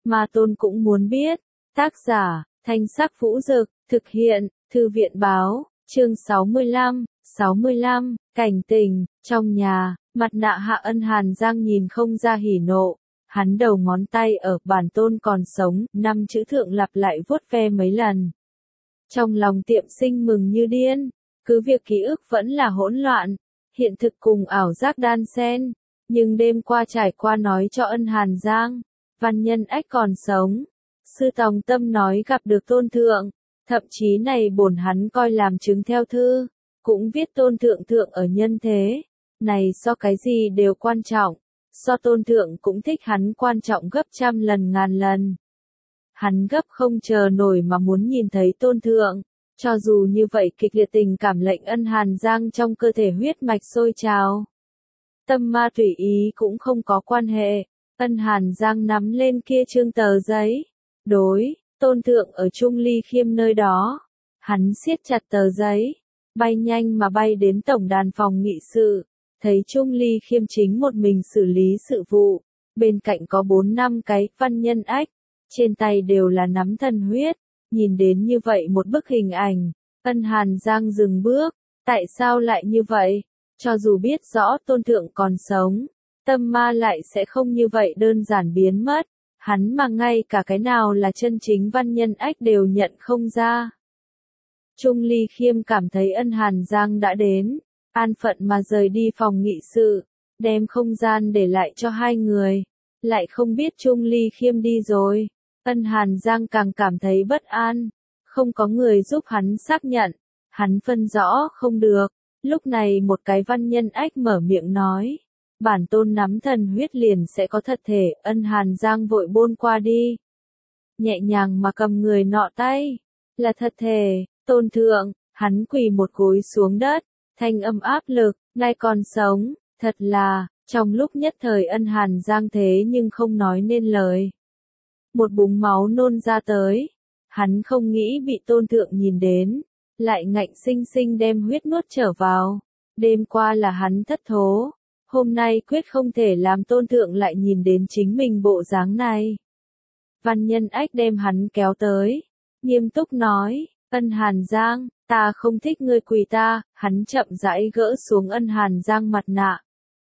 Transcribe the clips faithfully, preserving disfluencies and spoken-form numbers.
Ma Tôn cũng muốn biết. Tác giả, Thanh Sắc Vũ Dực, thực hiện, Thư viện báo, chương sáu mươi lăm, sáu mươi lăm, cảnh tình, trong nhà, mặt nạ Hạ Ân Hàn Giang nhìn không ra hỉ nộ. Hắn đầu ngón tay ở bản tôn còn sống, năm chữ thượng lặp lại vuốt ve mấy lần. Trong lòng Tiệm Sinh mừng như điên, cứ việc ký ức vẫn là hỗn loạn, hiện thực cùng ảo giác đan xen, nhưng đêm qua trải qua nói cho Ân Hàn Giang, Văn Nhân Ách còn sống. Sư Tòng Tâm nói gặp được Tôn Thượng, thậm chí này bổn hắn coi làm chứng theo thư, cũng viết Tôn Thượng Thượng ở nhân thế, này so cái gì đều quan trọng, so Tôn Thượng cũng thích hắn quan trọng gấp trăm lần ngàn lần. Hắn gấp không chờ nổi mà muốn nhìn thấy Tôn Thượng, cho dù như vậy kịch liệt tình cảm lệnh Ân Hàn Giang trong cơ thể huyết mạch sôi trào. Tâm ma tùy ý cũng không có quan hệ, Ân Hàn Giang nắm lên kia trương tờ giấy, đối, Tôn Thượng ở Trung Ly Khiêm nơi đó, hắn siết chặt tờ giấy, bay nhanh mà bay đến tổng đàn phòng nghị sự, thấy Trung Ly Khiêm chính một mình xử lý sự vụ, bên cạnh có bốn năm cái Văn Nhân Ách, trên tay đều là nắm thần huyết, nhìn đến như vậy một bức hình ảnh, Ân Hàn Giang dừng bước, tại sao lại như vậy, cho dù biết rõ Tôn Thượng còn sống, tâm ma lại sẽ không như vậy đơn giản biến mất, hắn mà ngay cả cái nào là chân chính Văn Nhân Ách đều nhận không ra. Trung Ly Khiêm cảm thấy Ân Hàn Giang đã đến, an phận mà rời đi phòng nghị sự, đem không gian để lại cho hai người, lại không biết Trung Ly Khiêm đi rồi. Ân Hàn Giang càng cảm thấy bất an, không có người giúp hắn xác nhận, hắn phân rõ không được, lúc này một cái Văn Nhân Ách mở miệng nói, bản tôn nắm thần huyết liền sẽ có thật thể. Ân Hàn Giang vội bôn qua đi, nhẹ nhàng mà cầm người nọ tay, là thật thể. Tôn Thượng, hắn quỳ một gối xuống đất, thanh âm áp lực, nay còn sống, thật là, trong lúc nhất thời Ân Hàn Giang thế nhưng không nói nên lời. Một búng máu nôn ra tới, hắn không nghĩ bị Tôn Thượng nhìn đến, lại ngạnh sinh sinh đem huyết nuốt trở vào. Đêm qua là hắn thất thố, hôm nay quyết không thể làm Tôn Thượng lại nhìn đến chính mình bộ dáng này. Văn Nhân Ách đem hắn kéo tới, nghiêm túc nói, Ân Hàn Giang, ta không thích ngươi quỳ ta, hắn chậm rãi gỡ xuống Ân Hàn Giang mặt nạ.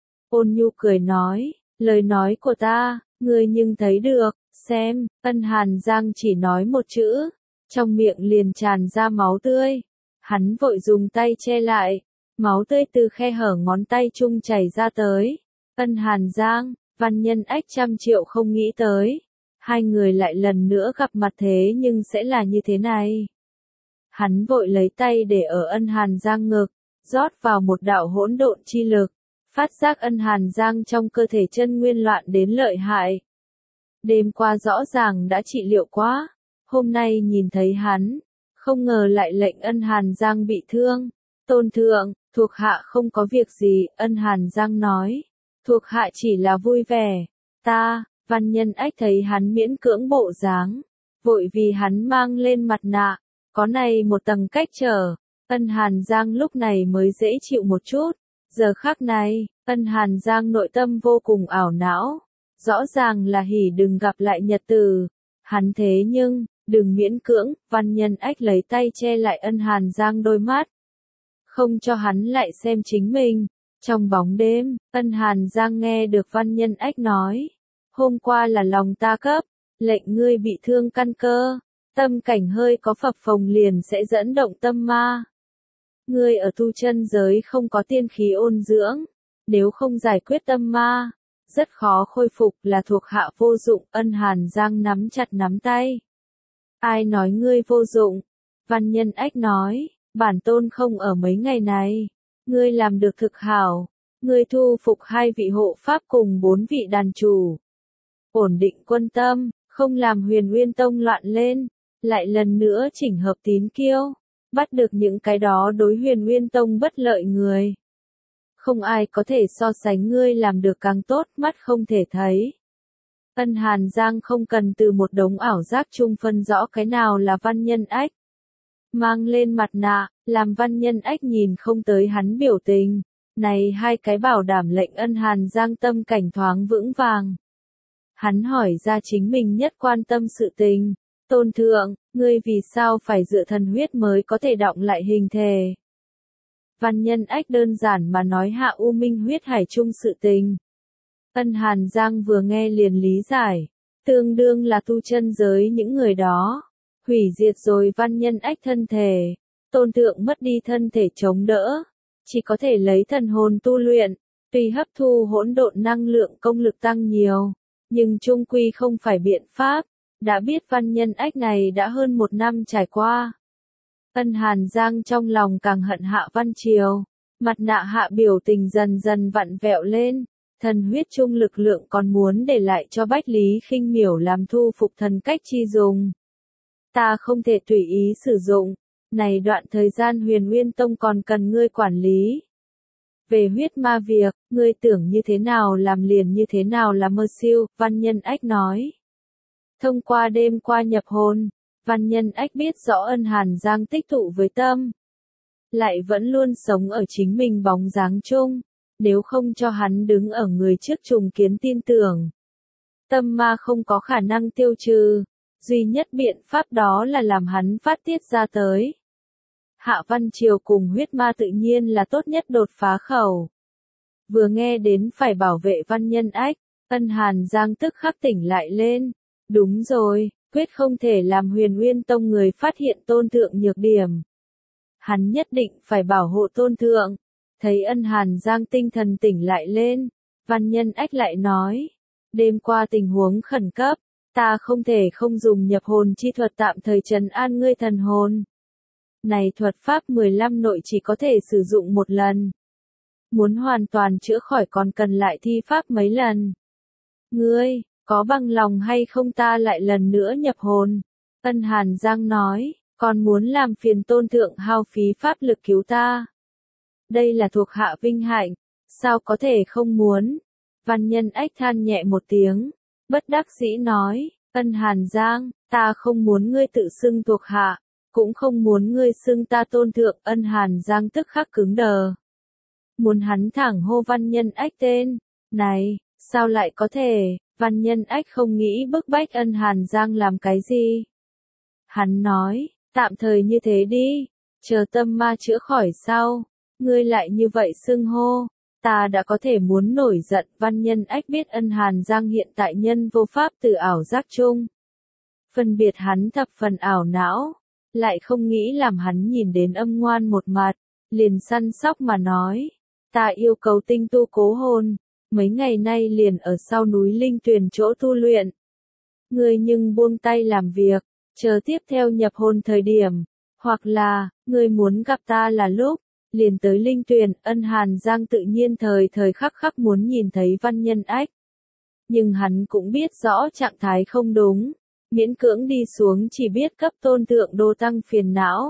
Ôn nhu cười nói, lời nói của ta, ngươi nhưng thấy được, xem, Ân Hàn Giang chỉ nói một chữ, trong miệng liền tràn ra máu tươi. Hắn vội dùng tay che lại, máu tươi từ khe hở ngón tay chung chảy ra tới. Ân Hàn Giang, Văn Nhân Ách trăm triệu không nghĩ tới. Hai người lại lần nữa gặp mặt thế nhưng sẽ là như thế này. Hắn vội lấy tay để ở Ân Hàn Giang ngực, rót vào một đạo hỗn độn chi lực, phát giác Ân Hàn Giang trong cơ thể chân nguyên loạn đến lợi hại. Đêm qua rõ ràng đã trị liệu quá, hôm nay nhìn thấy hắn, không ngờ lại lệnh Ân Hàn Giang bị thương. Tôn Thượng, thuộc hạ không có việc gì, Ân Hàn Giang nói, thuộc hạ chỉ là vui vẻ. Ta, Văn Nhân Ách thấy hắn miễn cưỡng bộ dáng, vội vì hắn mang lên mặt nạ, có này một tầng cách trở, Ân Hàn Giang lúc này mới dễ chịu một chút. Giờ khắc này, Ân Hàn Giang nội tâm vô cùng ảo não, rõ ràng là hỉ đừng gặp lại nhật từ, hắn thế nhưng, đừng miễn cưỡng. Văn Nhân Ách lấy tay che lại Ân Hàn Giang đôi mắt, không cho hắn lại xem chính mình. Trong bóng đêm, Ân Hàn Giang nghe được Văn Nhân Ách nói, hôm qua là lòng ta cấp, lệnh ngươi bị thương căn cơ, tâm cảnh hơi có phập phồng liền sẽ dẫn động tâm ma. Ngươi ở tu chân giới không có tiên khí ôn dưỡng, nếu không giải quyết tâm ma, rất khó khôi phục, là thuộc hạ vô dụng. Ân Hàn Giang nắm chặt nắm tay. Ai nói ngươi vô dụng? Văn Nhân Ách nói, bản tôn không ở mấy ngày này, ngươi làm được thực hảo, ngươi thu phục hai vị hộ pháp cùng bốn vị đàn chủ, ổn định quân tâm, không làm Huyền Uyên Tông loạn lên, lại lần nữa chỉnh hợp tín kiêu, bắt được những cái đó đối Huyền Uyên Tông bất lợi người. Không ai có thể so sánh ngươi làm được càng tốt, mắt không thể thấy. Ân Hàn Giang không cần từ một đống ảo giác chung phân rõ cái nào là Văn Nhân Ách. Mang lên mặt nạ, làm Văn Nhân Ách nhìn không tới hắn biểu tình. Này hai cái bảo đảm lệnh Ân Hàn Giang tâm cảnh thoáng vững vàng. Hắn hỏi ra chính mình nhất quan tâm sự tình. Tôn thượng, ngươi vì sao phải dựa thần huyết mới có thể đọng lại hình thể? Văn Nhân Ách đơn giản mà nói hạ U Minh huyết hải chung sự tình. Ân Hàn Giang vừa nghe liền lý giải, tương đương là tu chân giới những người đó, hủy diệt rồi Văn Nhân Ách thân thể, tôn thượng mất đi thân thể chống đỡ, chỉ có thể lấy thần hồn tu luyện, tuy hấp thu hỗn độn năng lượng công lực tăng nhiều, nhưng chung quy không phải biện pháp, đã biết Văn Nhân Ách này đã hơn một năm trải qua. Ân Hàn Giang trong lòng càng hận Hạ Văn Triều, mặt nạ hạ biểu tình dần dần vặn vẹo lên, thần huyết chung lực lượng còn muốn để lại cho Bách Lý Khinh Miểu làm thu phục thần cách chi dùng. Ta không thể tùy ý sử dụng, này đoạn thời gian Huyền Nguyên Tông còn cần ngươi quản lý. Về huyết ma việc, ngươi tưởng như thế nào làm liền như thế nào là mơ siêu, Văn Nhân Ách nói. Thông qua đêm qua nhập hồn, Văn Nhân Ách biết rõ Ân Hàn Giang tích tụ với tâm. Lại vẫn luôn sống ở chính mình bóng dáng chung, nếu không cho hắn đứng ở người trước trùng kiến tin tưởng. Tâm ma không có khả năng tiêu trừ, duy nhất biện pháp đó là làm hắn phát tiết ra tới. Hạ Văn Triều cùng huyết ma tự nhiên là tốt nhất đột phá khẩu. Vừa nghe đến phải bảo vệ Văn Nhân Ách, Ân Hàn Giang tức khắc tỉnh lại lên. Đúng rồi, quyết không thể làm Huyền Nguyên Tông người phát hiện tôn thượng nhược điểm. Hắn nhất định phải bảo hộ tôn thượng. Thấy Ân Hàn Giang tinh thần tỉnh lại lên, Văn Nhân Ách lại nói, đêm qua tình huống khẩn cấp, ta không thể không dùng nhập hồn chi thuật tạm thời trấn an ngươi thần hồn. Này thuật pháp mười lăm nội chỉ có thể sử dụng một lần. Muốn hoàn toàn chữa khỏi còn cần lại thi pháp mấy lần. Ngươi, có bằng lòng hay không ta lại lần nữa nhập hồn? Ân Hàn Giang nói, còn muốn làm phiền tôn thượng hao phí pháp lực cứu ta. Đây là thuộc hạ vinh hạnh, sao có thể không muốn? Văn Nhân Ách than nhẹ một tiếng, bất đắc dĩ nói, Ân Hàn Giang, ta không muốn ngươi tự xưng thuộc hạ, cũng không muốn ngươi xưng ta tôn thượng. Ân Hàn Giang tức khắc cứng đờ. Muốn hắn thẳng hô Văn Nhân Ách tên, này, sao lại có thể? Văn Nhân Ách không nghĩ bức bách Ân Hàn Giang làm cái gì. Hắn nói, tạm thời như thế đi, chờ tâm ma chữa khỏi sau, ngươi lại như vậy xưng hô, ta đã có thể muốn nổi giận. Văn Nhân Ách biết Ân Hàn Giang hiện tại nhân vô pháp từ ảo giác chung. Phân biệt hắn thập phần ảo não, lại không nghĩ làm hắn nhìn đến âm ngoan một mặt, liền săn sóc mà nói, ta yêu cầu tinh tu cố hồn. Mấy ngày nay liền ở sau núi Linh Tuyền chỗ tu luyện. Ngươi nhưng buông tay làm việc, chờ tiếp theo nhập hồn thời điểm, hoặc là, ngươi muốn gặp ta là lúc, liền tới Linh Tuyền. Ân Hàn Giang tự nhiên thời thời khắc khắc muốn nhìn thấy Văn Nhân Ách. Nhưng hắn cũng biết rõ trạng thái không đúng, miễn cưỡng đi xuống chỉ biết cấp tôn thượng đô tăng phiền não.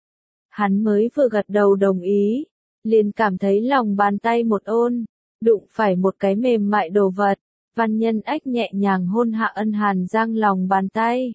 Hắn mới vừa gật đầu đồng ý, liền cảm thấy lòng bàn tay một ôn. Đụng phải một cái mềm mại đồ vật, Văn Nhân Ách nhẹ nhàng hôn hạ Ân Hàn Giang lòng bàn tay.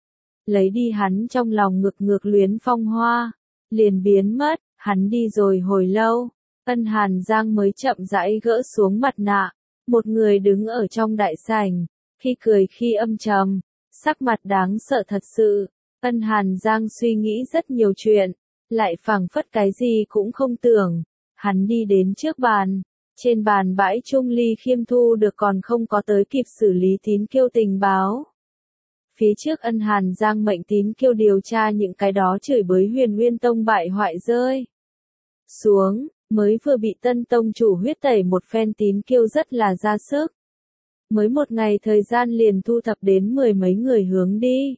Lấy đi hắn trong lòng ngực ngược luyến phong hoa, liền biến mất, hắn đi rồi hồi lâu, Ân Hàn Giang mới chậm rãi gỡ xuống mặt nạ, một người đứng ở trong đại sảnh, khi cười khi âm trầm, sắc mặt đáng sợ thật sự. Ân Hàn Giang suy nghĩ rất nhiều chuyện, lại phảng phất cái gì cũng không tưởng, hắn đi đến trước bàn. Trên bàn bãi Trung Ly Khiêm thu được còn không có tới kịp xử lý Tín Kiêu tình báo. Phía trước Ân Hàn Giang mệnh Tín Kiêu điều tra những cái đó chửi bới Huyền Nguyên Tông bại hoại rơi xuống, mới vừa bị Tân Tông chủ huyết tẩy một phen. Tín Kiêu rất là ra sức. Mới một ngày thời gian liền thu thập đến mười mấy người hướng đi.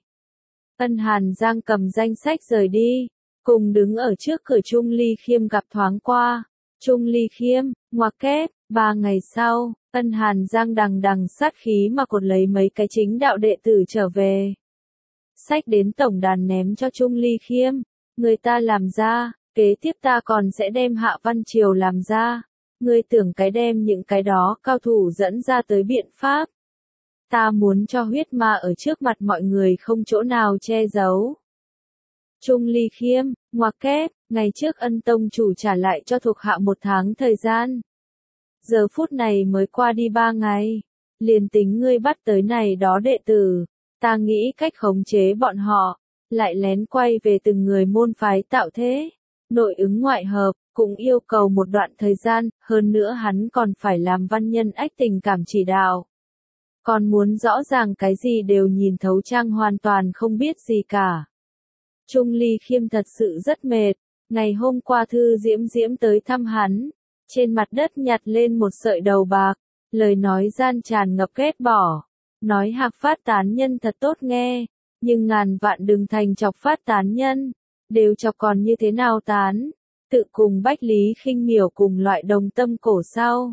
Ân Hàn Giang cầm danh sách rời đi, cùng đứng ở trước cửa Trung Ly Khiêm gặp thoáng qua. Trung Ly Khiêm, ngoặc kép, ba ngày sau, Ân Hàn Giang đằng đằng sát khí mà cột lấy mấy cái chính đạo đệ tử trở về. Sách đến tổng đàn ném cho Trung Ly Khiêm, người ta làm ra, kế tiếp ta còn sẽ đem Hạ Văn Triều làm ra. Ngươi tưởng cái đem những cái đó cao thủ dẫn ra tới biện pháp. Ta muốn cho huyết ma ở trước mặt mọi người không chỗ nào che giấu. Trung Ly Khiêm, ngoặc kép, ngày trước Ân Tông chủ trả lại cho thuộc hạ một tháng thời gian. Giờ phút này mới qua đi ba ngày, liền tính ngươi bắt tới này đó đệ tử, ta nghĩ cách khống chế bọn họ, lại lén quay về từng người môn phái tạo thế, nội ứng ngoại hợp, cũng yêu cầu một đoạn thời gian, hơn nữa hắn còn phải làm văn nhân ách tình cảm chỉ đạo. Còn muốn rõ ràng cái gì đều nhìn thấu trang hoàn toàn không biết gì cả. Trung Ly Khiêm thật sự rất mệt, ngày hôm qua Thư Diễm Diễm tới thăm hắn, trên mặt đất nhặt lên một sợi đầu bạc, lời nói gian tràn ngập ghét bỏ, nói Hạc Phát tán nhân thật tốt nghe, nhưng ngàn vạn đừng thành chọc phát tán nhân, đều chọc còn như thế nào tán, tự cùng Bách Lý Khinh Miểu cùng loại đồng tâm cổ sao.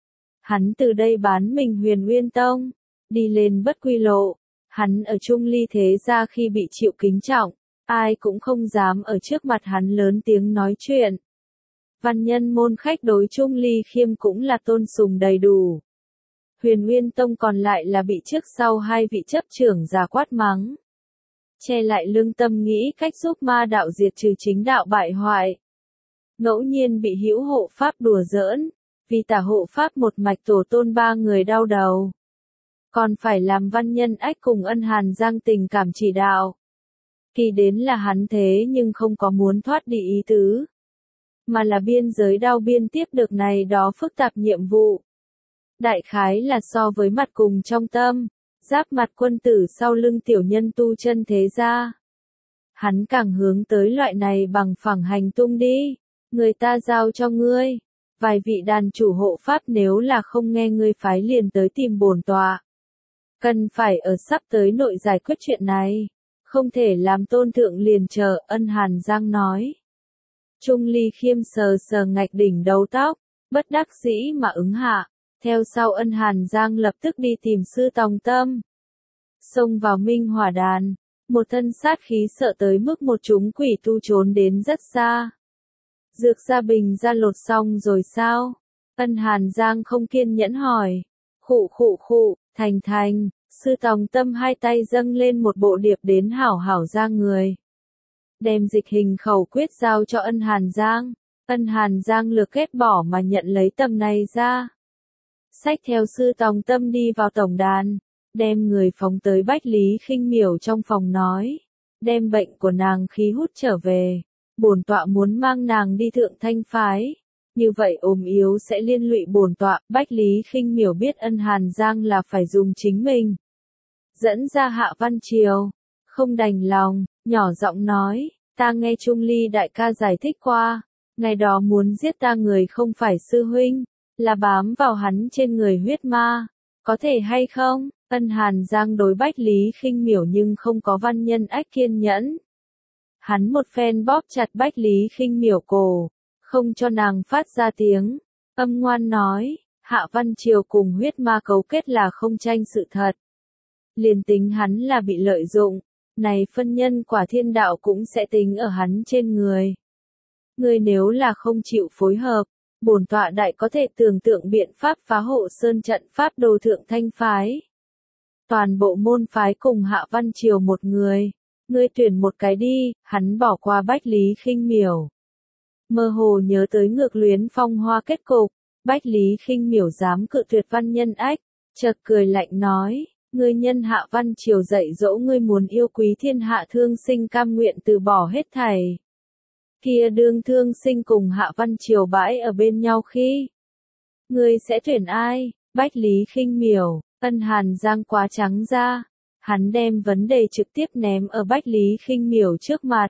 Hắn từ đây bán mình Huyền Uyên Tông, đi lên bất quy lộ, hắn ở Trung Ly thế gia khi bị chịu kính trọng, ai cũng không dám ở trước mặt hắn lớn tiếng nói chuyện. Văn nhân môn khách đối Trung Ly Khiêm cũng là tôn sùng đầy đủ. Huyền Uyên Tông còn lại là bị trước sau hai vị chấp trưởng già quát mắng. Che lại lương tâm nghĩ cách giúp ma đạo diệt trừ chính đạo bại hoại. Ngẫu nhiên bị hữu hộ pháp đùa giỡn, vì tả hộ pháp một mạch tổ tôn ba người đau đầu. Còn phải làm văn nhân ách cùng Ân Hàn Giang tình cảm chỉ đạo. Kỳ đến là hắn thế nhưng không có muốn thoát đi ý tứ, mà là biên giới đao biên tiếp được này đó phức tạp nhiệm vụ. Đại khái là so với mặt cùng trong tâm, giáp mặt quân tử sau lưng tiểu nhân tu chân thế gia. Hắn càng hướng tới loại này bằng phẳng hành tung đi, người ta giao cho ngươi, vài vị đàn chủ hộ pháp nếu là không nghe ngươi phái liền tới tìm bổn tọa. Cần phải ở sắp tới nội giải quyết chuyện này, không thể làm tôn thượng liền chờ, Ân Hàn Giang nói. Trung Ly Khiêm sờ sờ ngạch đỉnh đầu tóc, bất đắc dĩ mà ứng hạ, theo sau Ân Hàn Giang lập tức đi tìm sư Tòng Tâm. Xông vào Minh Hỏa Đàn, một thân sát khí sợ tới mức một chúng quỷ tu trốn đến rất xa. Dược gia bình ra lột xong rồi sao? Ân Hàn Giang không kiên nhẫn hỏi. Khụ khụ khụ, thành thành, sư Tòng Tâm hai tay dâng lên một bộ điệp đến hảo hảo ra người. Đem dịch hình khẩu quyết giao cho Ân Hàn Giang. Ân Hàn Giang lược kết bỏ mà nhận lấy tầm này ra. Xách theo sư Tòng Tâm đi vào tổng đàn, đem người phóng tới Bách Lý Khinh Miểu trong phòng nói, đem bệnh của nàng khí hút trở về, bổn tọa muốn mang nàng đi thượng thanh phái, như vậy ốm yếu sẽ liên lụy bổn tọa. Bách Lý Khinh Miểu biết Ân Hàn Giang là phải dùng chính mình, dẫn ra Hạ Văn Triều, không đành lòng, nhỏ giọng nói, ta nghe Trung Ly đại ca giải thích qua, ngày đó muốn giết ta người không phải sư huynh, là bám vào hắn trên người huyết ma, có thể hay không? Ân Hàn Giang đối Bách Lý Khinh Miểu nhưng không có văn nhân ách kiên nhẫn. Hắn một phen bóp chặt Bách Lý Khinh Miểu cổ, không cho nàng phát ra tiếng, âm ngoan nói, Hạ Văn Triều cùng huyết ma cấu kết là không tranh sự thật. Liền tính hắn là bị lợi dụng, này phân nhân quả thiên đạo cũng sẽ tính ở hắn trên người. Ngươi nếu là không chịu phối hợp, bổn tọa đại có thể tưởng tượng biện pháp phá hộ sơn trận pháp đồ thượng thanh phái. Toàn bộ môn phái cùng Hạ Văn Triều một người, ngươi tuyển một cái đi. Hắn bỏ qua Bách Lý Khinh Miểu, mơ hồ nhớ tới Ngược Luyến Phong Hoa kết cục. Bách Lý Khinh Miểu dám cự tuyệt văn nhân ách, chợt cười lạnh nói, ngươi nhân Hạ Văn Triều dạy dỗ ngươi muốn yêu quý thiên hạ thương sinh cam nguyện từ bỏ hết thảy. Kia đương thương sinh cùng Hạ Văn Triều bãi ở bên nhau khi, ngươi sẽ tuyển ai? Bách Lý Khinh Miểu. Ân Hàn Giang quá trắng ra, hắn đem vấn đề trực tiếp ném ở Bách Lý Khinh Miểu trước mặt,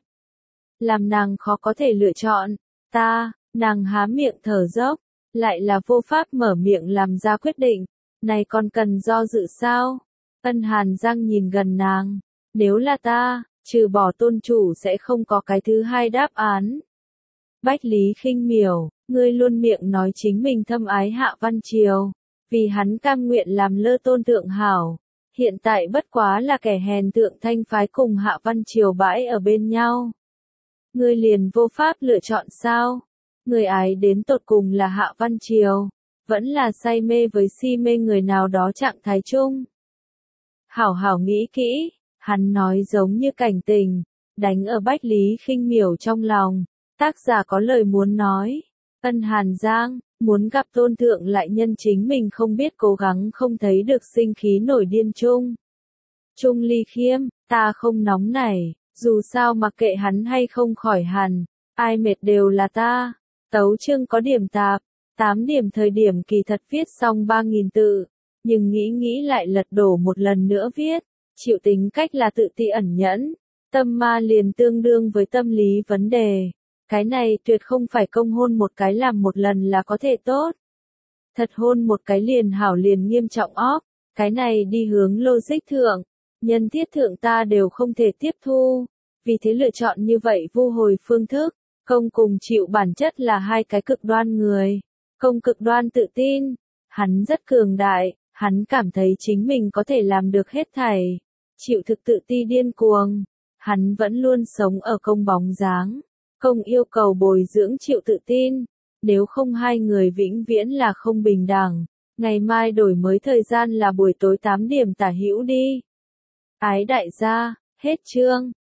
làm nàng khó có thể lựa chọn. Ta, nàng há miệng thở dốc, lại là vô pháp mở miệng làm ra quyết định, này còn cần do dự sao? Ân Hàn Giang nhìn gần nàng, nếu là ta, trừ bỏ tôn chủ sẽ không có cái thứ hai đáp án. Bách Lý Khinh Miểu, ngươi luôn miệng nói chính mình thâm ái Hạ Văn Triều, vì hắn cam nguyện làm lơ tôn thượng hảo, hiện tại bất quá là kẻ hèn thượng thanh phái cùng Hạ Văn Triều bãi ở bên nhau. Ngươi liền vô pháp lựa chọn sao? Người ái đến tột cùng là Hạ Văn Triều, vẫn là say mê với si mê người nào đó trạng thái chung. Hảo hảo nghĩ kỹ, hắn nói giống như cảnh tình, đánh ở Bách Lý Khinh Miểu trong lòng. Tác giả có lời muốn nói. Ân Hàn Giang, Muốn gặp tôn thượng lại nhân chính mình không biết cố gắng không thấy được sinh khí nổi điên chung. Trung Ly Khiêm, ta không nóng nảy, dù sao mặc kệ hắn hay không khỏi hẳn, ai mệt đều là ta. Tấu chương có điểm tạp, tám điểm thời điểm kỳ thật viết xong ba nghìn tự, nhưng nghĩ nghĩ lại lật đổ một lần nữa viết, chịu tính cách là tự ti ẩn nhẫn, tâm ma liền tương đương với tâm lý vấn đề. Cái này tuyệt không phải công hôn một cái làm một lần là có thể tốt. Thật hôn một cái liền hảo liền nghiêm trọng óp, cái này đi hướng logic thượng, nhân thiết thượng ta đều không thể tiếp thu, vì thế lựa chọn như vậy vu hồi phương thức. Công cùng chịu bản chất là hai cái cực đoan người. Công cực đoan tự tin, hắn rất cường đại, hắn cảm thấy chính mình có thể làm được hết thảy. Chịu thực tự ti điên cuồng, hắn vẫn luôn sống ở công bóng dáng. Công yêu cầu bồi dưỡng chịu tự tin, nếu không hai người vĩnh viễn là không bình đẳng. Ngày mai đổi mới thời gian là buổi tối tám điểm tả hữu đi. Ái đại gia, hết chương.